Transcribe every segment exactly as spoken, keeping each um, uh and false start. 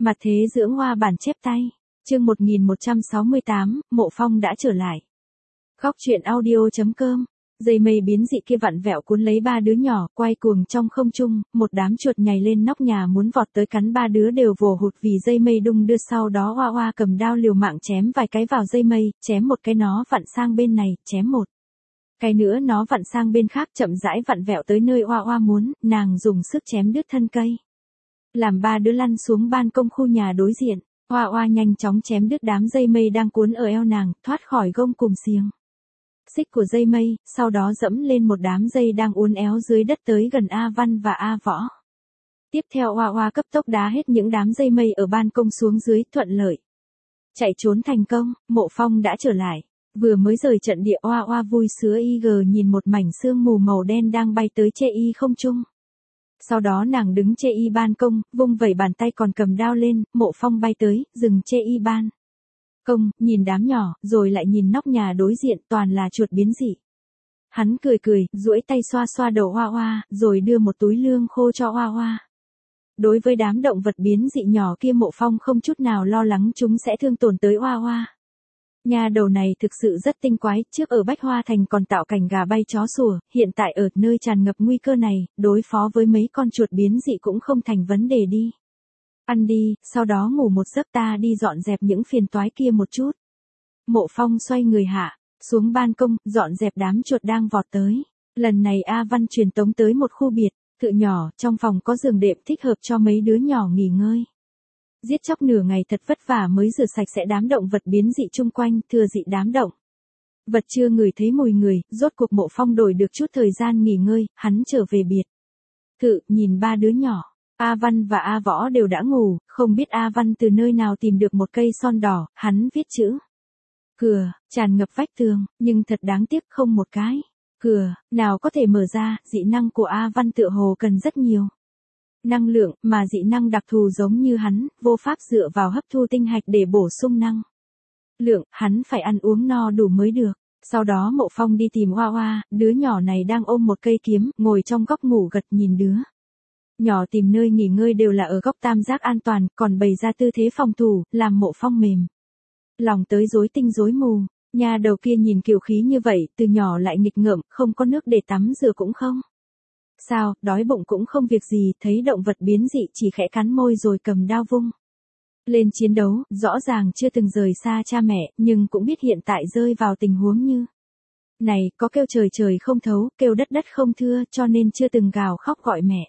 Mặt thế dưỡng hoa bản chép tay. Chương một nghìn một trăm sáu mươi tám, Mộ Phong đã trở lại. Góc truyện audio chấm com. Dây mây biến dị kia vặn vẹo cuốn lấy ba đứa nhỏ, quay cuồng trong không trung, một đám chuột nhảy lên nóc nhà muốn vọt tới cắn ba đứa đều vồ hụt vì dây mây đung đưa, sau đó Hoa Hoa cầm đao liều mạng chém vài cái vào dây mây, chém một cái nó vặn sang bên này, chém một cái nữa nó vặn sang bên khác, chậm rãi vặn vẹo tới nơi Hoa Hoa muốn, nàng dùng sức chém đứt thân cây. Làm ba đứa lăn xuống ban công khu nhà đối diện, Hoa Hoa nhanh chóng chém đứt đám dây mây đang cuốn ở eo nàng, thoát khỏi gông cùm xiềng xích của dây mây, sau đó dẫm lên một đám dây đang uốn éo dưới đất tới gần A Văn và A Võ. Tiếp theo Hoa Hoa cấp tốc đá hết những đám dây mây ở ban công xuống dưới, thuận lợi chạy trốn thành công. Mộ Phong đã trở lại. Vừa mới rời trận địa, Hoa Hoa vui sướng y gờ nhìn một mảnh sương mù màu đen đang bay tới che y không trung. Sau đó nàng đứng che y ban công, vung vẩy bàn tay còn cầm đao lên. Mộ Phong bay tới, dừng che y ban công, nhìn đám nhỏ, rồi lại nhìn nóc nhà đối diện, toàn là chuột biến dị. Hắn cười cười, duỗi tay xoa xoa đầu Hoa Hoa, rồi đưa một túi lương khô cho Hoa Hoa. Đối với đám động vật biến dị nhỏ kia, Mộ Phong không chút nào lo lắng chúng sẽ thương tổn tới Hoa Hoa. Nhà đầu này thực sự rất tinh quái, trước ở Bách Hoa Thành còn tạo cảnh gà bay chó sủa, hiện tại ở nơi tràn ngập nguy cơ này, đối phó với mấy con chuột biến dị cũng không thành vấn đề đi. Ăn đi, sau đó ngủ một giấc, ta đi dọn dẹp những phiền toái kia một chút. Mộ Phong xoay người hạ xuống ban công, dọn dẹp đám chuột đang vọt tới. Lần này A Văn truyền tống tới một khu biệt thự nhỏ, trong phòng có giường đệm thích hợp cho mấy đứa nhỏ nghỉ ngơi. Giết chóc nửa ngày thật vất vả mới rửa sạch sẽ đám động vật biến dị chung quanh, thừa dịp đám động vật chưa ngửi thấy mùi người, rốt cuộc Mộ Phong đổi được chút thời gian nghỉ ngơi, hắn trở về biệt thự, nhìn ba đứa nhỏ. A Văn và A Võ đều đã ngủ, không biết A Văn từ nơi nào tìm được một cây son đỏ, hắn viết chữ cửa tràn ngập vách tường, nhưng thật đáng tiếc không một cái cửa nào có thể mở ra. Dị năng của A Văn tựa hồ cần rất nhiều năng lượng, mà dị năng đặc thù giống như hắn, vô pháp dựa vào hấp thu tinh hạch để bổ sung năng lượng, hắn phải ăn uống no đủ mới được. Sau đó Mộ Phong đi tìm Hoa Hoa, đứa nhỏ này đang ôm một cây kiếm, ngồi trong góc ngủ gật, nhìn đứa nhỏ tìm nơi nghỉ ngơi đều là ở góc tam giác an toàn, còn bày ra tư thế phòng thủ, làm Mộ Phong mềm lòng tới rối tinh rối mù. Nhà đầu kia nhìn kiều khí như vậy, từ nhỏ lại nghịch ngợm, không có nước để tắm rửa cũng không sao, đói bụng cũng không việc gì, thấy động vật biến dị chỉ khẽ cắn môi rồi cầm đao vung lên chiến đấu. Rõ ràng chưa từng rời xa cha mẹ, nhưng cũng biết hiện tại rơi vào tình huống như này, có kêu trời trời không thấu, kêu đất đất không thưa, cho nên chưa từng gào khóc gọi mẹ.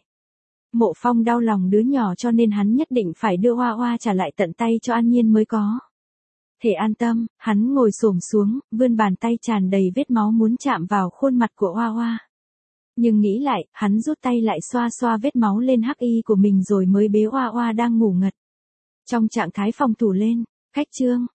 Mộ Phong đau lòng đứa nhỏ, cho nên hắn nhất định phải đưa Hoa Hoa trả lại tận tay cho An Nhiên mới có thể an tâm. Hắn ngồi xổm xuống, vươn bàn tay tràn đầy vết máu muốn chạm vào khuôn mặt của Hoa Hoa. Nhưng nghĩ lại, hắn rút tay lại xoa xoa vết máu lên hắc y của mình rồi mới bế Hoa Hoa đang ngủ ngật trong trạng thái phòng thủ lên. Khách trương,